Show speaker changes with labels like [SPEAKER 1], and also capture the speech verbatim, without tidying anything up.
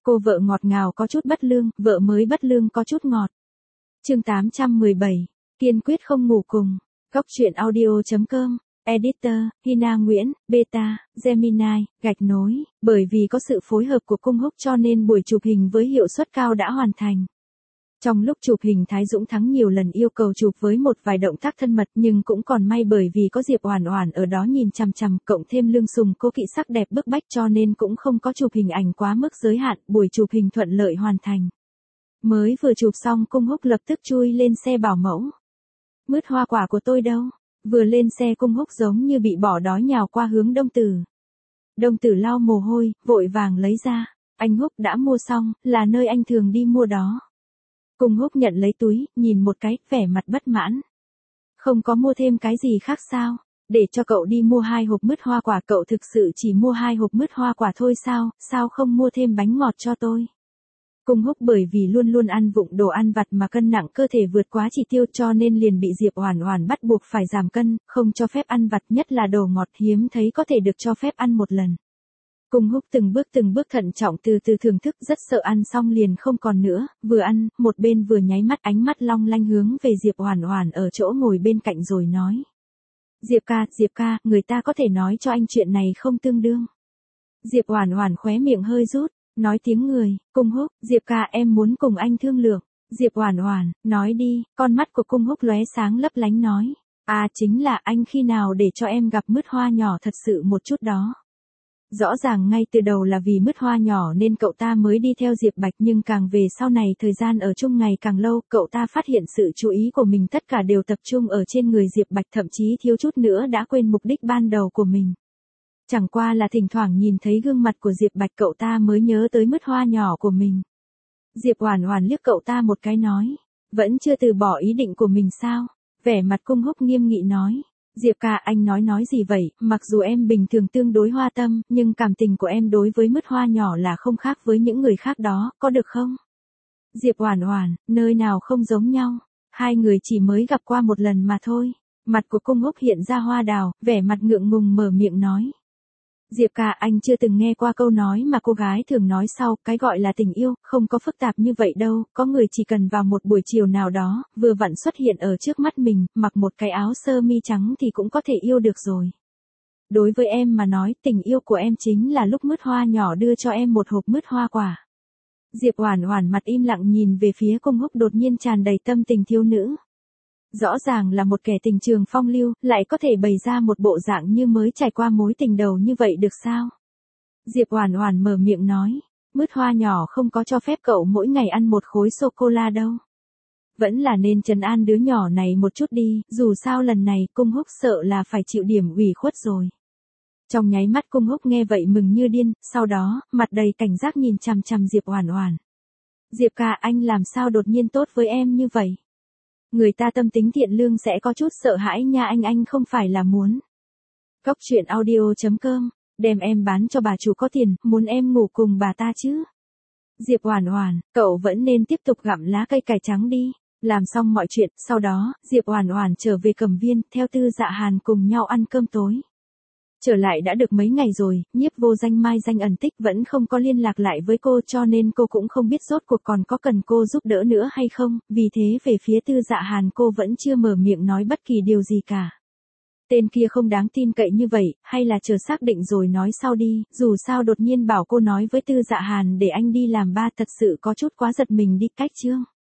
[SPEAKER 1] Cô vợ ngọt ngào có chút bất lương, vợ mới bất lương có chút ngọt. Chương tám trăm mười bảy, kiên quyết không ngủ cùng. Góc truyện audio chấm com. Editor, Hina Nguyễn, Beta, Gemini, gạch nối, bởi vì có sự phối hợp của Cung Húc cho nên buổi chụp hình với hiệu suất cao đã hoàn thành. Trong lúc chụp hình Thái Dũng Thắng nhiều lần yêu cầu chụp với một vài động tác thân mật nhưng cũng còn may bởi vì có Diệp Oản Oản ở đó nhìn chằm chằm, cộng thêm Lương Sùng cô kỵ sắc đẹp bức bách cho nên cũng không có chụp hình ảnh quá mức giới hạn, buổi chụp hình thuận lợi hoàn thành. Mới vừa chụp xong Cung Húc lập tức chui lên xe bảo mẫu. Mứt hoa quả của tôi đâu? Vừa lên xe Cung Húc giống như bị bỏ đói nhào qua hướng Đông Tử. Đông Tử lau mồ hôi, vội vàng lấy ra. Anh Húc đã mua xong, là nơi anh thường đi mua đó. Cung Húc nhận lấy túi, nhìn một cái, vẻ mặt bất mãn. Không có mua thêm cái gì khác sao? Để cho cậu đi mua hai hộp mứt hoa quả, cậu thực sự chỉ mua hai hộp mứt hoa quả thôi sao, sao không mua thêm bánh ngọt cho tôi? Cung Húc bởi vì luôn luôn ăn vụng đồ ăn vặt mà cân nặng cơ thể vượt quá chỉ tiêu cho nên liền bị Diệp Oản Oản bắt buộc phải giảm cân, không cho phép ăn vặt, nhất là đồ ngọt hiếm thấy có thể được cho phép ăn một lần. Cung Húc từng bước từng bước thận trọng từ từ thưởng thức, rất sợ ăn xong liền không còn nữa, vừa ăn, một bên vừa nháy mắt, ánh mắt long lanh hướng về Diệp Oản Oản ở chỗ ngồi bên cạnh rồi nói. Diệp ca, Diệp ca, người ta có thể nói cho anh chuyện này không tương đương. Diệp Oản Oản khóe miệng hơi rút, nói tiếng người, Cung Húc, Diệp ca em muốn cùng anh thương lượng. Diệp Oản Oản, nói đi, con mắt của Cung Húc lóe sáng lấp lánh nói. À chính là anh khi nào để cho em gặp mứt hoa nhỏ thật sự một chút đó. Rõ ràng ngay từ đầu là vì mứt hoa nhỏ nên cậu ta mới đi theo Diệp Bạch nhưng càng về sau này thời gian ở chung ngày càng lâu, cậu ta phát hiện sự chú ý của mình tất cả đều tập trung ở trên người Diệp Bạch, thậm chí thiếu chút nữa đã quên mục đích ban đầu của mình. Chẳng qua là thỉnh thoảng nhìn thấy gương mặt của Diệp Bạch cậu ta mới nhớ tới mứt hoa nhỏ của mình. Diệp Oản Oản liếc cậu ta một cái nói, vẫn chưa từ bỏ ý định của mình sao? Vẻ mặt Cung Húc nghiêm nghị nói. Diệp ca, anh nói nói gì vậy, mặc dù em bình thường tương đối hoa tâm, nhưng cảm tình của em đối với mứt hoa nhỏ là không khác với những người khác đó, có được không? Diệp Oản Oản, nơi nào không giống nhau, hai người chỉ mới gặp qua một lần mà thôi. Mặt của Cung Húc hiện ra hoa đào, vẻ mặt ngượng ngùng mở miệng nói. Diệp ca, anh chưa từng nghe qua câu nói mà cô gái thường nói sau, cái gọi là tình yêu, không có phức tạp như vậy đâu, có người chỉ cần vào một buổi chiều nào đó, vừa vặn xuất hiện ở trước mắt mình, mặc một cái áo sơ mi trắng thì cũng có thể yêu được rồi. Đối với em mà nói, tình yêu của em chính là lúc mứt hoa nhỏ đưa cho em một hộp mứt hoa quả. Diệp Oản Oản mặt im lặng nhìn về phía Cung Húc đột nhiên tràn đầy tâm tình thiếu nữ. Rõ ràng là một kẻ tình trường phong lưu, lại có thể bày ra một bộ dạng như mới trải qua mối tình đầu như vậy được sao? Diệp Oản Oản mở miệng nói, mứt hoa nhỏ không có cho phép cậu mỗi ngày ăn một khối sô-cô-la đâu. Vẫn là nên trấn an đứa nhỏ này một chút đi, dù sao lần này Cung Húc sợ là phải chịu điểm ủy khuất rồi. Trong nháy mắt Cung Húc nghe vậy mừng như điên, sau đó, mặt đầy cảnh giác nhìn chằm chằm Diệp Oản Oản. Diệp ca, anh làm sao đột nhiên tốt với em như vậy? Người ta tâm tính thiện lương sẽ có chút sợ hãi nha, anh anh không phải là muốn. Góc truyện audio chấm com, đem em bán cho bà chủ có tiền, muốn em ngủ cùng bà ta chứ. Diệp Oản Oản, cậu vẫn nên tiếp tục gặm lá cây cải trắng đi. Làm xong mọi chuyện, sau đó, Diệp Oản Oản trở về Cẩm Viên, theo Tư Dạ Hàn cùng nhau ăn cơm tối. Trở lại đã được mấy ngày rồi, Nhiếp Vô Danh mai danh ẩn tích vẫn không có liên lạc lại với cô cho nên cô cũng không biết rốt cuộc còn có cần cô giúp đỡ nữa hay không, vì thế về phía Tư Dạ Hàn cô vẫn chưa mở miệng nói bất kỳ điều gì cả. Tên kia không đáng tin cậy như vậy, hay là chờ xác định rồi nói sau đi, dù sao đột nhiên bảo cô nói với Tư Dạ Hàn để anh đi làm ba thật sự có chút quá giật mình đi. Cách chương.